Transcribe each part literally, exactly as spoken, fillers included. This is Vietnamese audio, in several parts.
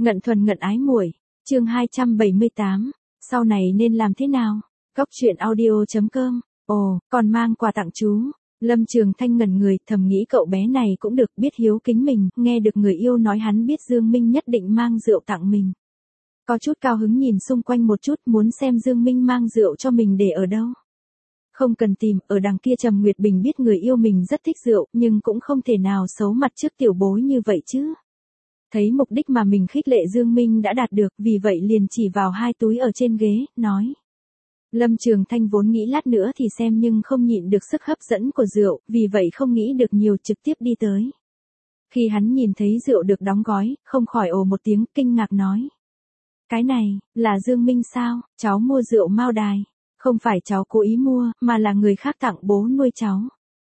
Ngận thuần ngận ái muội, chương hai trăm bảy mươi tám, sau này nên làm thế nào? Cóc truyện audio chấm com, ồ, còn mang quà tặng chú. Lâm Trường Thanh ngẩn người, thầm nghĩ cậu bé này cũng được, biết hiếu kính mình, nghe được người yêu nói hắn biết Dương Minh nhất định mang rượu tặng mình. Có chút cao hứng nhìn xung quanh một chút, muốn xem Dương Minh mang rượu cho mình để ở đâu. Không cần tìm, ở đằng kia Trầm Nguyệt Bình biết người yêu mình rất thích rượu, nhưng cũng không thể nào xấu mặt trước tiểu bối như vậy chứ. Thấy mục đích mà mình khích lệ Dương Minh đã đạt được, vì vậy liền chỉ vào hai túi ở trên ghế, nói. Lâm Trường Thanh vốn nghĩ lát nữa thì xem nhưng không nhịn được sức hấp dẫn của rượu, vì vậy không nghĩ được nhiều trực tiếp đi tới. Khi hắn nhìn thấy rượu được đóng gói, không khỏi ồ một tiếng, kinh ngạc nói. Cái này, là Dương Minh sao, cháu mua rượu Mao Đài. Không phải cháu cố ý mua, mà là người khác tặng bố nuôi cháu.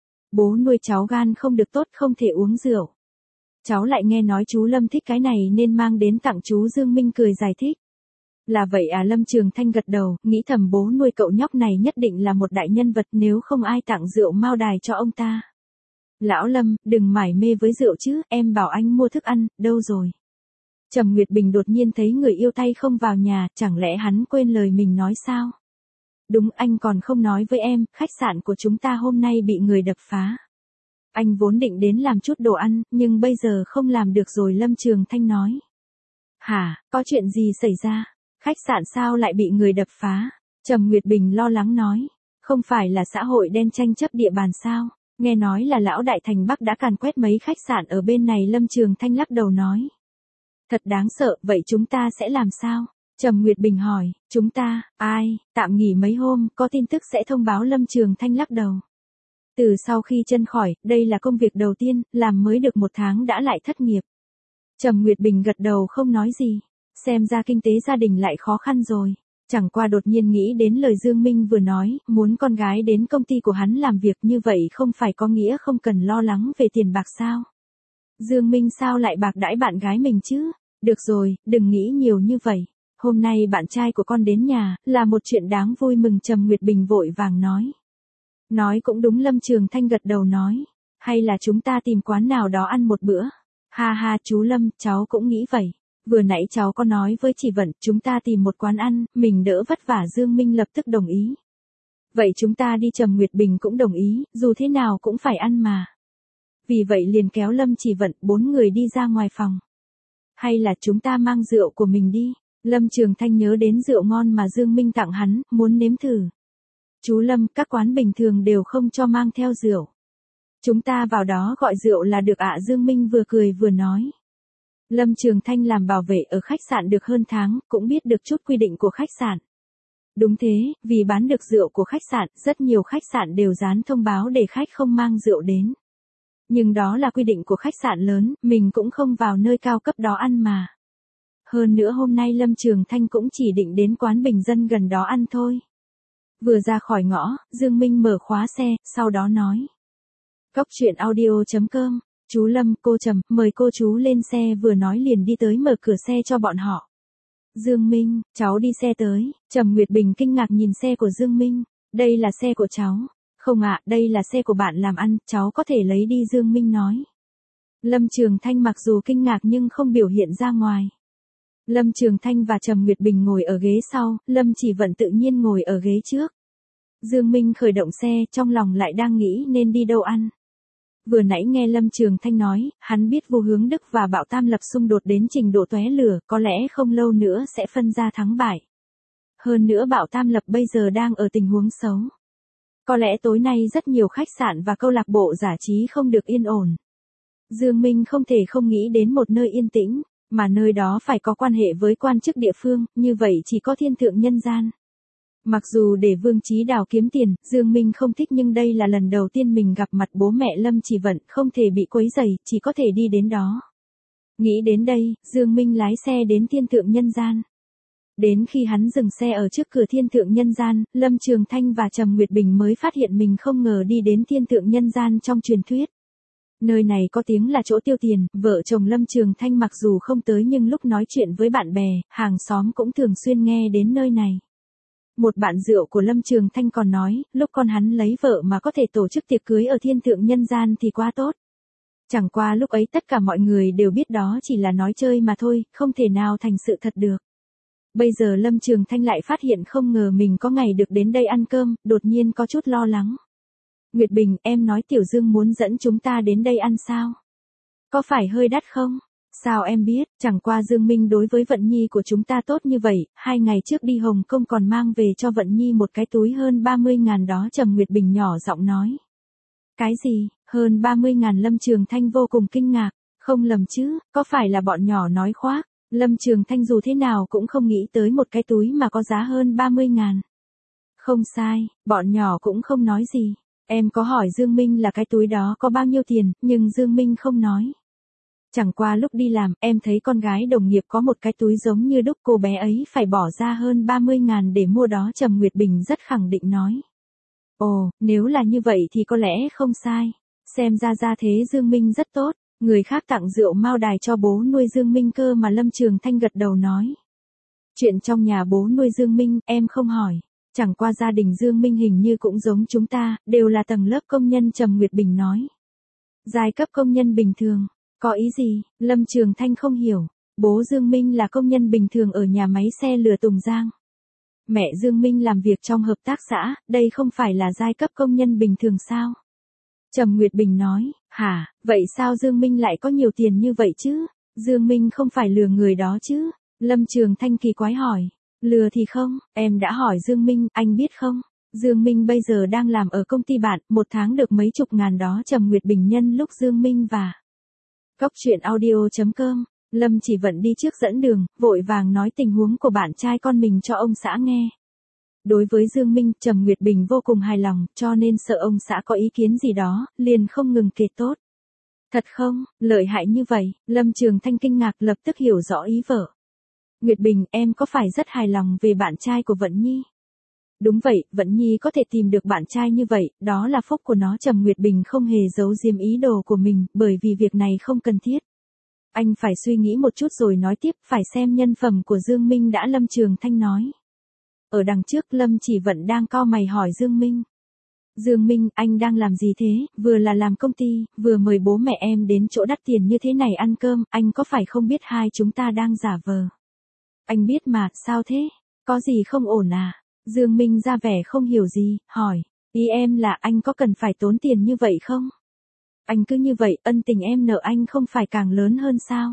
Bố nuôi cháu gan không được tốt, không thể uống rượu. Cháu lại nghe nói chú Lâm thích cái này nên mang đến tặng chú. Dương Minh cười giải thích. Là vậy à? Lâm Trường Thanh gật đầu, nghĩ thầm bố nuôi cậu nhóc này nhất định là một đại nhân vật, nếu không ai tặng rượu Mao Đài cho ông ta. Lão Lâm, đừng mải mê với rượu chứ, em bảo anh mua thức ăn, đâu rồi? Trầm Nguyệt Bình đột nhiên thấy người yêu tay không vào nhà, chẳng lẽ hắn quên lời mình nói sao? Đúng, anh còn không nói với em, khách sạn của chúng ta hôm nay bị người đập phá. Anh vốn định đến làm chút đồ ăn, nhưng bây giờ không làm được rồi. Lâm Trường Thanh nói. Hả, có chuyện gì xảy ra? Khách sạn sao lại bị người đập phá? Trầm Nguyệt Bình lo lắng nói. Không phải là xã hội đen tranh chấp địa bàn sao? Nghe nói là lão đại thành Bắc đã càn quét mấy khách sạn ở bên này. Lâm Trường Thanh lắc đầu nói. Thật đáng sợ, vậy chúng ta sẽ làm sao? Trầm Nguyệt Bình hỏi, chúng ta, ai, tạm nghỉ mấy hôm, có tin tức sẽ thông báo. Lâm Trường Thanh lắc đầu. Từ sau khi chân khỏi, đây là công việc đầu tiên, làm mới được một tháng đã lại thất nghiệp. Trầm Nguyệt Bình gật đầu không nói gì, xem ra kinh tế gia đình lại khó khăn rồi. Chẳng qua đột nhiên nghĩ đến lời Dương Minh vừa nói, muốn con gái đến công ty của hắn làm việc, như vậy không phải có nghĩa không cần lo lắng về tiền bạc sao? Dương Minh sao lại bạc đãi bạn gái mình chứ? Được rồi, đừng nghĩ nhiều như vậy. Hôm nay bạn trai của con đến nhà, là một chuyện đáng vui mừng. Trầm Nguyệt Bình vội vàng nói. Nói cũng đúng. Lâm Trường Thanh gật đầu nói. Hay là chúng ta tìm quán nào đó ăn một bữa? Ha ha chú Lâm, cháu cũng nghĩ vậy. Vừa nãy cháu có nói với chị Vận, chúng ta tìm một quán ăn, mình đỡ vất vả. Dương Minh lập tức đồng ý. Vậy chúng ta đi. Trầm Nguyệt Bình cũng đồng ý, dù thế nào cũng phải ăn mà. Vì vậy liền kéo Lâm Chỉ Vận, bốn người đi ra ngoài phòng. Hay là chúng ta mang rượu của mình đi? Lâm Trường Thanh nhớ đến rượu ngon mà Dương Minh tặng hắn, muốn nếm thử. Chú Lâm, các quán bình thường đều không cho mang theo rượu. Chúng ta vào đó gọi rượu là được ạ. Dương Minh vừa cười vừa nói. Lâm Trường Thanh làm bảo vệ ở khách sạn được hơn tháng, cũng biết được chút quy định của khách sạn. Đúng thế, vì bán được rượu của khách sạn, rất nhiều khách sạn đều dán thông báo để khách không mang rượu đến. Nhưng đó là quy định của khách sạn lớn, mình cũng không vào nơi cao cấp đó ăn mà. Hơn nữa hôm nay Lâm Trường Thanh cũng chỉ định đến quán bình dân gần đó ăn thôi. Vừa ra khỏi ngõ, Dương Minh mở khóa xe, sau đó nói. Cóc truyện audio chấm com, chú Lâm, cô Trầm, mời cô chú lên xe. Vừa nói liền đi tới mở cửa xe cho bọn họ. Dương Minh, cháu đi xe tới. Trầm Nguyệt Bình kinh ngạc nhìn xe của Dương Minh. Đây là xe của cháu. Không ạ, đây là xe của bạn làm ăn, cháu có thể lấy đi. Dương Minh nói. Lâm Trường Thanh mặc dù kinh ngạc nhưng không biểu hiện ra ngoài. Lâm Trường Thanh và Trầm Nguyệt Bình ngồi ở ghế sau, Lâm Chỉ Vận tự nhiên ngồi ở ghế trước. Dương Minh khởi động xe, trong lòng lại đang nghĩ nên đi đâu ăn. Vừa nãy nghe Lâm Trường Thanh nói, hắn biết Vô Hướng Đức và Bạo Tam Lập xung đột đến trình độ tóe lửa, có lẽ không lâu nữa sẽ phân ra thắng bại. Hơn nữa Bạo Tam Lập bây giờ đang ở tình huống xấu. Có lẽ tối nay rất nhiều khách sạn và câu lạc bộ giải trí không được yên ổn. Dương Minh không thể không nghĩ đến một nơi yên tĩnh, mà nơi đó phải có quan hệ với quan chức địa phương, như vậy chỉ có Thiên Thượng Nhân Gian. Mặc dù để Vương Chí Đào kiếm tiền, Dương Minh không thích, nhưng đây là lần đầu tiên mình gặp mặt bố mẹ Lâm Chỉ Vận, không thể bị quấy rầy, chỉ có thể đi đến đó. Nghĩ đến đây, Dương Minh lái xe đến Thiên Thượng Nhân Gian. Đến khi hắn dừng xe ở trước cửa Thiên Thượng Nhân Gian, Lâm Trường Thanh và Trầm Nguyệt Bình mới phát hiện mình không ngờ đi đến Thiên Thượng Nhân Gian trong truyền thuyết. Nơi này có tiếng là chỗ tiêu tiền, vợ chồng Lâm Trường Thanh mặc dù không tới nhưng lúc nói chuyện với bạn bè, hàng xóm cũng thường xuyên nghe đến nơi này. Một bạn rượu của Lâm Trường Thanh còn nói, lúc con hắn lấy vợ mà có thể tổ chức tiệc cưới ở Thiên Thượng Nhân Gian thì quá tốt. Chẳng qua lúc ấy tất cả mọi người đều biết đó chỉ là nói chơi mà thôi, không thể nào thành sự thật được. Bây giờ Lâm Trường Thanh lại phát hiện không ngờ mình có ngày được đến đây ăn cơm, đột nhiên có chút lo lắng. Nguyệt Bình, em nói Tiểu Dương muốn dẫn chúng ta đến đây ăn sao? Có phải hơi đắt không? Sao em biết, chẳng qua Dương Minh đối với Vận Nhi của chúng ta tốt như vậy, hai ngày trước đi Hồng Kông còn mang về cho Vận Nhi một cái túi hơn ba mươi ngàn đó. Trầm Nguyệt Bình nhỏ giọng nói. Cái gì, hơn ba mươi ngàn? Lâm Trường Thanh vô cùng kinh ngạc, không lầm chứ, có phải là bọn nhỏ nói khoác? Lâm Trường Thanh dù thế nào cũng không nghĩ tới một cái túi mà có giá hơn ba mươi ngàn. Không sai, bọn nhỏ cũng không nói gì. Em có hỏi Dương Minh là cái túi đó có bao nhiêu tiền, nhưng Dương Minh không nói. Chẳng qua lúc đi làm, em thấy con gái đồng nghiệp có một cái túi giống như đúc, cô bé ấy phải bỏ ra hơn ba mươi ngàn để mua đó. Trầm Nguyệt Bình rất khẳng định nói. Ồ, nếu là như vậy thì có lẽ không sai. Xem ra ra thế Dương Minh rất tốt, người khác tặng rượu mao đài cho bố nuôi Dương Minh cơ mà. Lâm Trường Thanh gật đầu nói. Chuyện trong nhà bố nuôi Dương Minh, em không hỏi. Chẳng qua gia đình Dương Minh hình như cũng giống chúng ta, đều là tầng lớp công nhân. Trầm Nguyệt Bình nói. Giai cấp công nhân bình thường, có ý gì? Lâm Trường Thanh không hiểu. Bố Dương Minh là công nhân bình thường ở nhà máy xe lửa Tùng Giang. Mẹ Dương Minh làm việc trong hợp tác xã, đây không phải là giai cấp công nhân bình thường sao? Trầm Nguyệt Bình nói, hả, vậy sao Dương Minh lại có nhiều tiền như vậy chứ? Dương Minh không phải lừa người đó chứ? Lâm Trường Thanh kỳ quái hỏi. Lừa thì không, em đã hỏi Dương Minh, anh biết không? Dương Minh bây giờ đang làm ở công ty bạn, một tháng được mấy chục ngàn đó. Trầm Nguyệt Bình nhân lúc Dương Minh và Cóc truyện audio chấm com, Lâm Chỉ Vận đi trước dẫn đường, vội vàng nói tình huống của bạn trai con mình cho ông xã nghe. Đối với Dương Minh, Trầm Nguyệt Bình vô cùng hài lòng, cho nên sợ ông xã có ý kiến gì đó, liền không ngừng kể tốt. Thật không, lợi hại như vậy? Lâm Trường Thanh kinh ngạc, lập tức hiểu rõ ý vợ. Nguyệt Bình, em có phải rất hài lòng về bạn trai của Vận Nhi? Đúng vậy, Vận Nhi có thể tìm được bạn trai như vậy, đó là phúc của nó. Trầm Nguyệt Bình không hề giấu giếm ý đồ của mình, bởi vì việc này không cần thiết. Anh phải suy nghĩ một chút rồi nói tiếp, phải xem nhân phẩm của Dương Minh đã. Lâm Trường Thanh nói. Ở đằng trước Lâm Chỉ Vận đang cau mày hỏi Dương Minh. Dương Minh, anh đang làm gì thế? Vừa là làm công ty, vừa mời bố mẹ em đến chỗ đắt tiền như thế này ăn cơm, anh có phải không biết hai chúng ta đang giả vờ? Anh biết mà, sao thế? Có gì không ổn à? Dương Minh ra vẻ không hiểu gì, hỏi. Ý em là anh có cần phải tốn tiền như vậy không? Anh cứ như vậy, ân tình em nợ anh không phải càng lớn hơn sao?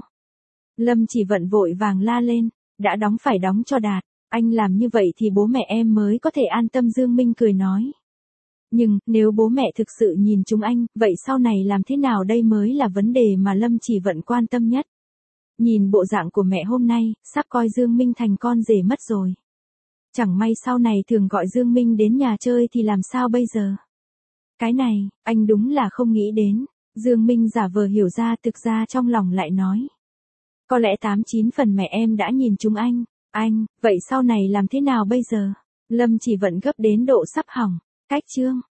Lâm Chỉ Vận vội vàng la lên. Đã đóng phải đóng cho đạt. Anh làm như vậy thì bố mẹ em mới có thể an tâm. Dương Minh cười nói. Nhưng, nếu bố mẹ thực sự nhìn chúng anh, vậy sau này làm thế nào đây mới là vấn đề mà Lâm Chỉ Vận quan tâm nhất. Nhìn bộ dạng của mẹ hôm nay, sắp coi Dương Minh thành con rể mất rồi. Chẳng may sau này thường gọi Dương Minh đến nhà chơi thì làm sao bây giờ? Cái này, anh đúng là không nghĩ đến. Dương Minh giả vờ hiểu ra, thực ra trong lòng lại nói. Có lẽ tám chín phần mẹ em đã nhìn chúng anh. Anh, vậy sau này làm thế nào bây giờ? Lâm Chỉ Vận gấp đến độ sắp hỏng. Cách chương.